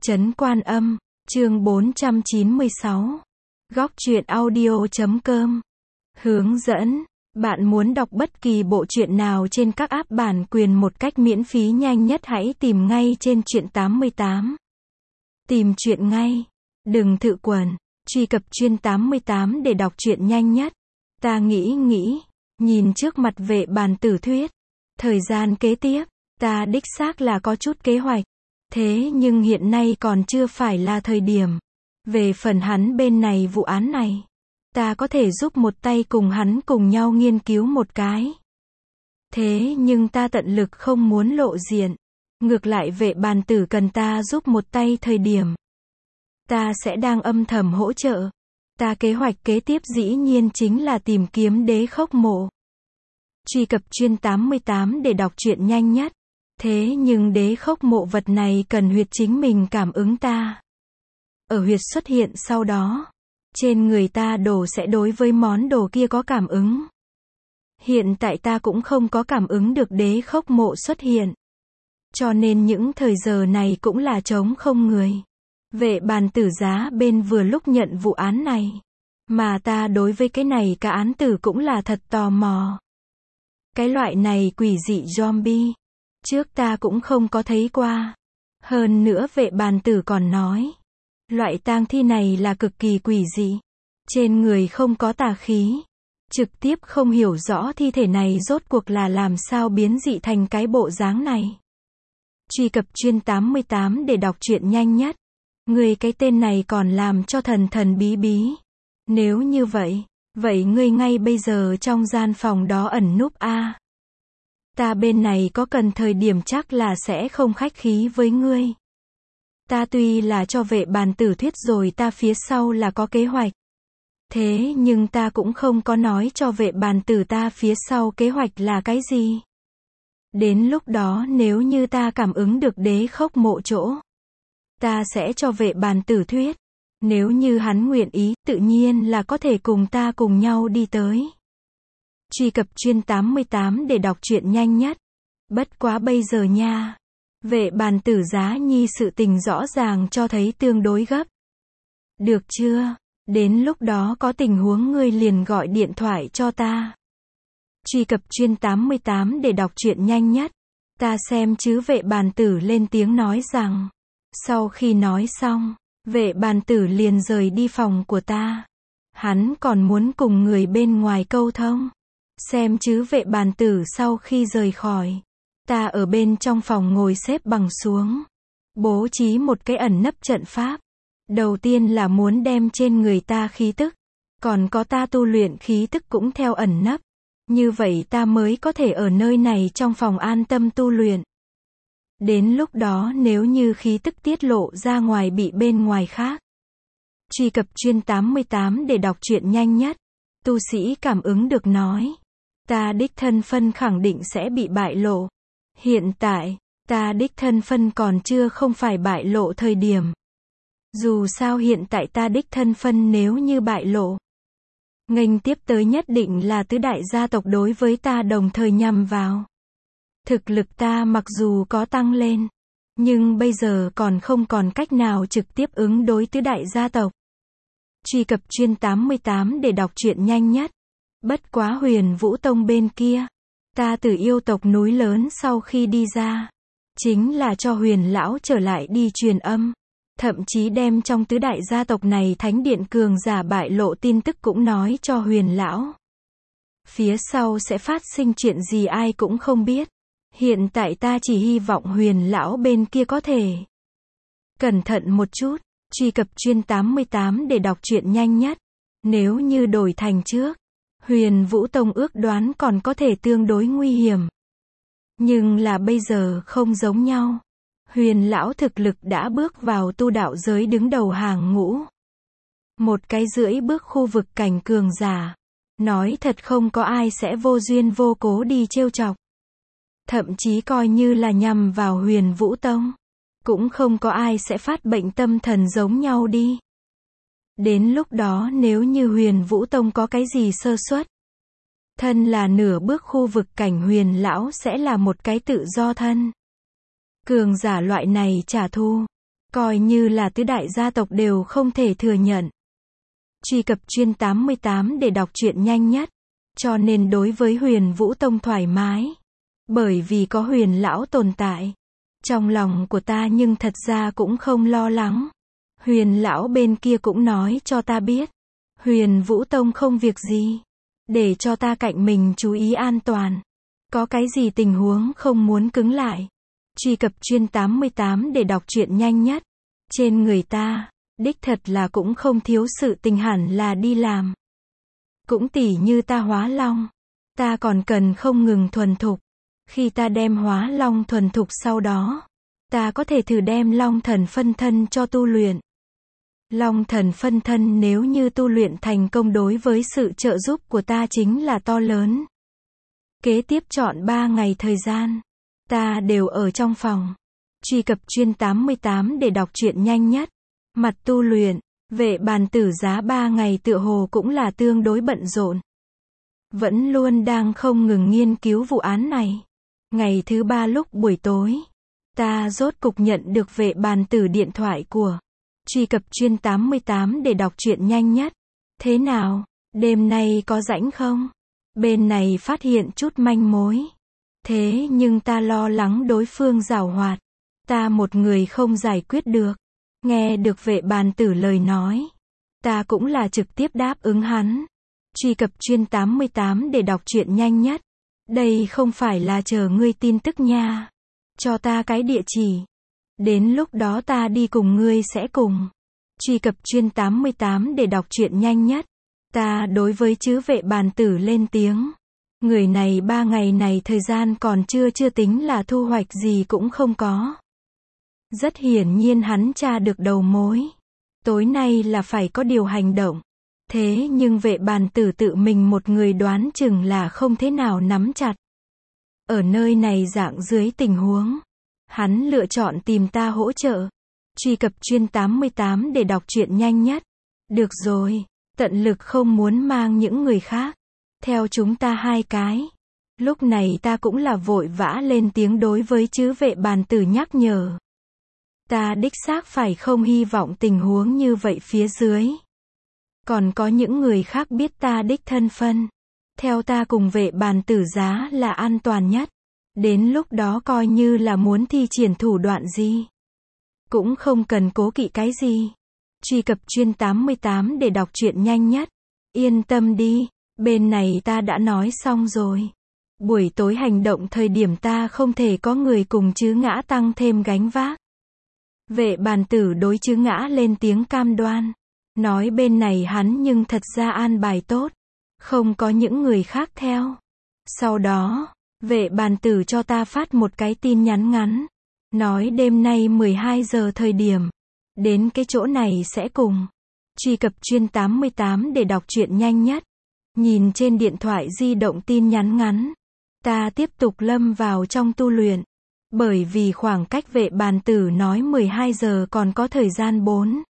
Trấn Quan Âm, chương 496. Góc truyện audio.com. Hướng dẫn. Bạn muốn đọc bất kỳ bộ truyện nào trên các app bản quyền một cách miễn phí nhanh nhất hãy tìm ngay trên Truyện 88. Tìm truyện ngay. Đừng thự quần. Truy cập Truyện 88 để đọc truyện nhanh nhất. Ta nghĩ, nhìn trước mặt Vệ Bàn Tử thuyết. Thời gian kế tiếp, ta đích xác là có chút kế hoạch. Thế nhưng hiện nay còn chưa phải là thời điểm. Về phần hắn bên này vụ án này, ta có thể giúp một tay cùng hắn cùng nhau nghiên cứu một cái. Thế nhưng ta tận lực không muốn lộ diện. Ngược lại Vệ Bàn Tử cần ta giúp một tay thời điểm, ta sẽ đang âm thầm hỗ trợ. Ta kế hoạch kế tiếp dĩ nhiên chính là tìm kiếm Đế Khốc Mộ. Truy cập Truyện 88 để đọc truyện nhanh nhất. Thế nhưng Đế Khốc Mộ vật này cần huyệt chính mình cảm ứng ta. Ở huyệt xuất hiện sau đó, trên người ta đồ sẽ đối với món đồ kia có cảm ứng. Hiện tại ta cũng không có cảm ứng được Đế Khốc Mộ xuất hiện. Cho nên những thời giờ này cũng là trống không người. Vệ Bàn Tử giá bên vừa lúc nhận vụ án này. Mà ta đối với cái này cả án tử cũng là thật tò mò. Cái loại này quỷ dị zombie, trước ta cũng không có thấy qua. Hơn nữa Vệ Bàn Tử còn nói, loại tang thi này là cực kỳ quỷ dị. Trên người không có tà khí. Trực tiếp không hiểu rõ thi thể này rốt cuộc là làm sao biến dị thành cái bộ dáng này. Truy cập Truyện 88 để đọc truyện nhanh nhất. Ngươi cái tên này còn làm cho thần thần bí bí. Nếu như vậy ngươi ngay bây giờ trong gian phòng đó ẩn núp a. Ta bên này có cần thời điểm chắc là sẽ không khách khí với ngươi. Ta tuy là cho Vệ Bàn Tử thuyết rồi ta phía sau là có kế hoạch. Thế nhưng ta cũng không có nói cho Vệ Bàn Tử ta phía sau kế hoạch là cái gì. Đến lúc đó nếu như ta cảm ứng được Đế Khốc Mộ chỗ, ta sẽ cho Vệ Bàn Tử thuyết. Nếu như hắn nguyện ý, tự nhiên là có thể cùng ta cùng nhau đi tới. Truy cập Truyện 88 để đọc truyện nhanh nhất. Bất quá bây giờ nha, Vệ Bàn Tử giá nhi sự tình rõ ràng cho thấy tương đối gấp. Được chưa? Đến lúc đó có tình huống ngươi liền gọi điện thoại cho ta. Truy cập Truyện 88 để đọc truyện nhanh nhất. Ta xem chứ. Vệ Bàn Tử lên tiếng nói rằng. Sau khi nói xong, Vệ Bàn Tử liền rời đi phòng của ta. Hắn còn muốn cùng người bên ngoài câu thông. Xem chứ. Vệ Bàn Tử sau khi rời khỏi, ta ở bên trong phòng ngồi xếp bằng xuống, bố trí một cái ẩn nấp trận pháp. Đầu tiên là muốn đem trên người ta khí tức, còn có ta tu luyện khí tức cũng theo ẩn nấp. Như vậy ta mới có thể ở nơi này trong phòng an tâm tu luyện. Đến lúc đó nếu như khí tức tiết lộ ra ngoài bị bên ngoài khác. Truy cập Truyện 88 để đọc truyện nhanh nhất. Tu sĩ cảm ứng được nói, ta đích thân phân khẳng định sẽ bị bại lộ. Hiện tại, ta đích thân phân còn chưa không phải bại lộ thời điểm. Dù sao hiện tại ta đích thân phân nếu như bại lộ, nghênh tiếp tới nhất định là tứ đại gia tộc đối với ta đồng thời nhằm vào. Thực lực ta mặc dù có tăng lên, nhưng bây giờ còn không còn cách nào trực tiếp ứng đối tứ đại gia tộc. Truy cập Truyện 88 để đọc truyện nhanh nhất. Bất quá Huyền Vũ Tông bên kia, ta từ yêu tộc núi lớn sau khi đi ra, chính là cho Huyền lão trở lại đi truyền âm. Thậm chí đem trong tứ đại gia tộc này thánh điện cường giả bại lộ tin tức cũng nói cho Huyền lão. Phía sau sẽ phát sinh chuyện gì ai cũng không biết. Hiện tại ta chỉ hy vọng Huyền lão bên kia có thể cẩn thận một chút. Truy cập Truyện 88 để đọc truyện nhanh nhất. Nếu như đổi thành trước, Huyền Vũ Tông ước đoán còn có thể tương đối nguy hiểm. Nhưng là bây giờ không giống nhau. Huyền lão thực lực đã bước vào tu đạo giới đứng đầu hàng ngũ. Một cái rưỡi bước khu vực cảnh cường giả. Nói thật không có ai sẽ vô duyên vô cố đi trêu chọc. Thậm chí coi như là nhằm vào Huyền Vũ Tông, cũng không có ai sẽ phát bệnh tâm thần giống nhau đi. Đến lúc đó nếu như Huyền Vũ Tông có cái gì sơ suất, thân là nửa bước khu vực cảnh Huyền lão sẽ là một cái tự do thân. Cường giả loại này trả thù, Coi như là tứ đại gia tộc đều không thể thừa nhận. Truy cập chuyên 88 để đọc truyện nhanh nhất. Cho nên đối với Huyền Vũ Tông thoải mái. Bởi vì có Huyền lão tồn tại. Trong lòng của ta nhưng thật ra cũng không lo lắng. Huyền lão bên kia cũng nói cho ta biết. Huyền Vũ Tông không việc gì. Để cho ta cạnh mình chú ý an toàn. Có cái gì tình huống không muốn cứng lại. Truy cập chuyên 88 để đọc truyện nhanh nhất. Trên người ta, đích thật là cũng không thiếu sự tình hẳn là đi làm. Cũng tỉ như ta hóa long. Ta còn cần không ngừng thuần thục. Khi ta đem hóa long thuần thục sau đó, ta có thể thử đem long thần phân thân cho tu luyện. Long thần phân thân nếu như tu luyện thành công đối với sự trợ giúp của ta chính là to lớn. Kế tiếp chọn 3 ngày thời gian. Ta đều ở trong phòng. Truy cập chuyên 88 để đọc truyện nhanh nhất. Mặt tu luyện, Vệ Bàn Tử Giá 3 ngày tựa hồ cũng là tương đối bận rộn. Vẫn luôn đang không ngừng nghiên cứu vụ án này. Ngày thứ 3 lúc buổi tối, ta rốt cục nhận được Vệ Bàn Tử điện thoại của. Truy cập chuyên 88 để đọc truyện nhanh nhất. Thế nào, đêm nay có rảnh không? Bên này phát hiện chút manh mối. Thế nhưng ta lo lắng đối phương giảo hoạt. Ta một người không giải quyết được. Nghe được Vệ Bàn Tử lời nói. Ta cũng là trực tiếp đáp ứng hắn. Truy cập chuyên 88 để đọc truyện nhanh nhất. Đây không phải là chờ ngươi tin tức nha. Cho ta cái địa chỉ. Đến lúc đó ta đi cùng ngươi sẽ cùng. Truy cập chuyên 88 để đọc truyện nhanh nhất. Ta đối với chữ Vệ Bàn Tử lên tiếng. Người này 3 ngày này thời gian còn chưa tính là thu hoạch gì cũng không có. Rất hiển nhiên hắn tra được đầu mối. Tối nay là phải có điều hành động. Thế nhưng Vệ Bàn Tử tự mình một người đoán chừng là không thế nào nắm chặt. Ở nơi này dạng dưới tình huống. Hắn lựa chọn tìm ta hỗ trợ. Truy cập chuyên 88 để đọc truyện nhanh nhất. Được rồi, tận lực không muốn mang những người khác. Theo chúng ta 2 cái. Lúc này ta cũng là vội vã lên tiếng đối với chữ Vệ Bàn Tử nhắc nhở. Ta đích xác phải không hy vọng tình huống như vậy phía dưới. Còn có những người khác biết ta đích thân phân. Theo ta cùng Vệ Bàn Tử Giá là an toàn nhất. Đến lúc đó coi như là muốn thi triển thủ đoạn gì. Cũng không cần cố kỵ cái gì. Truy cập chuyên 88 để đọc truyện nhanh nhất. Yên tâm đi, bên này ta đã nói xong rồi. Buổi tối hành động thời điểm ta không thể có người cùng chứ ngã tăng thêm gánh vác. Vệ Bàn Tử đối chứ ngã lên tiếng cam đoan. Nói bên này hắn nhưng thật ra an bài tốt. Không có những người khác theo. Sau đó, Vệ Bàn Tử cho ta phát một cái tin nhắn ngắn. Nói đêm nay 12 giờ thời điểm. Đến cái chỗ này sẽ cùng. Truy cập chuyên 88 để đọc truyện nhanh nhất. Nhìn trên điện thoại di động tin nhắn ngắn. Ta tiếp tục lâm vào trong tu luyện. Bởi vì khoảng cách Vệ Bàn Tử nói 12 giờ còn có thời gian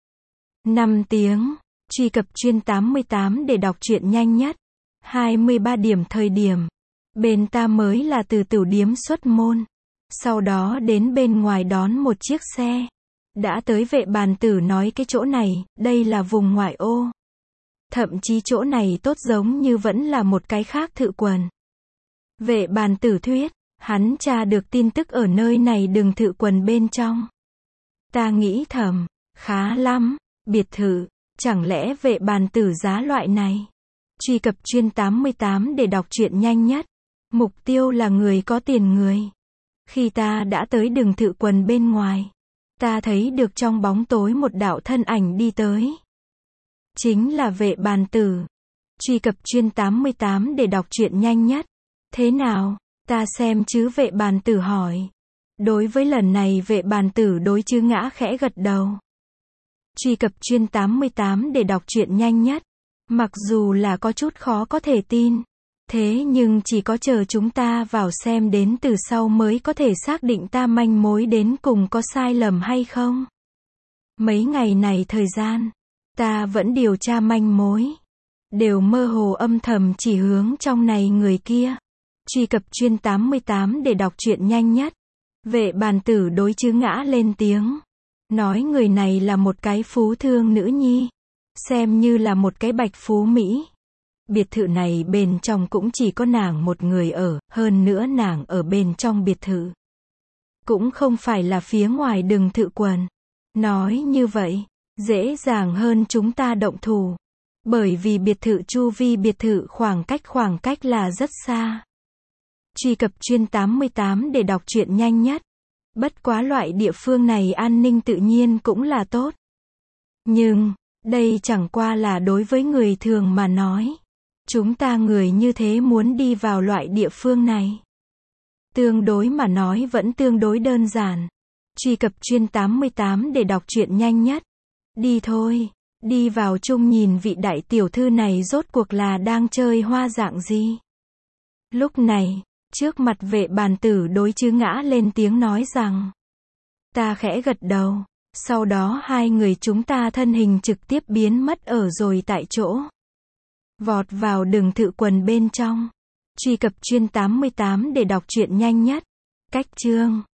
5 tiếng. Truy cập chuyên 88 để đọc truyện nhanh nhất. 23 điểm thời điểm. Bên ta mới là từ tửu điếm xuất môn. Sau đó đến bên ngoài đón một chiếc xe. Đã tới Vệ Bàn Tử nói cái chỗ này, đây là vùng ngoại ô. Thậm chí chỗ này tốt giống như vẫn là một cái khác thự quần. Vệ Bàn Tử thuyết, hắn tra được tin tức ở nơi này đừng thự quần bên trong. Ta nghĩ thầm, khá lắm, biệt thự, chẳng lẽ Vệ Bàn Tử Giá loại này. Truy cập chuyên 88 để đọc truyện nhanh nhất. Mục tiêu là người có tiền người. Khi ta đã tới đường thự quần bên ngoài, ta thấy được trong bóng tối một đạo thân ảnh đi tới. Chính là Vệ Bàn Tử. Truy cập chuyên 88 để đọc truyện nhanh nhất. Thế nào? Ta xem chứ Vệ Bàn Tử hỏi. Đối với lần này Vệ Bàn Tử đối chứ ngã khẽ gật đầu. Truy cập chuyên 88 để đọc truyện nhanh nhất. Mặc dù là có chút khó có thể tin. Thế nhưng chỉ có chờ chúng ta vào xem đến từ sau mới có thể xác định ta manh mối đến cùng có sai lầm hay không. Mấy ngày này thời gian, ta vẫn điều tra manh mối. Đều mơ hồ âm thầm chỉ hướng trong này người kia. Truy cập chuyên 88 để đọc truyện nhanh nhất. Vệ Bàn Tử đối chứ ngã lên tiếng. Nói người này là một cái phú thương nữ nhi. Xem như là một cái bạch phú Mỹ. Biệt thự này bên trong cũng chỉ có nàng một người ở, hơn nữa nàng ở bên trong biệt thự. Cũng không phải là phía ngoài đừng thự quần. Nói như vậy, dễ dàng hơn chúng ta động thủ. Bởi vì biệt thự chu vi biệt thự khoảng cách là rất xa. Truy cập Chuyên 88 để đọc truyện nhanh nhất. Bất quá loại địa phương này an ninh tự nhiên cũng là tốt. Nhưng, đây chẳng qua là đối với người thường mà nói. Chúng ta người như thế muốn đi vào loại địa phương này. Tương đối mà nói vẫn tương đối đơn giản. Truy cập Chuyên 88 để đọc truyện nhanh nhất. Đi thôi, đi vào chung nhìn vị đại tiểu thư này rốt cuộc là đang chơi hoa dạng gì. Lúc này, trước mặt Vệ Bàn Tử đối Chứ Ngã lên tiếng nói rằng. Ta khẽ gật đầu, sau đó hai người chúng ta thân hình trực tiếp biến mất ở rồi tại chỗ. Vọt vào đường thự quần bên trong. Truy cập Chuyên 88 để đọc truyện nhanh nhất. Cách chương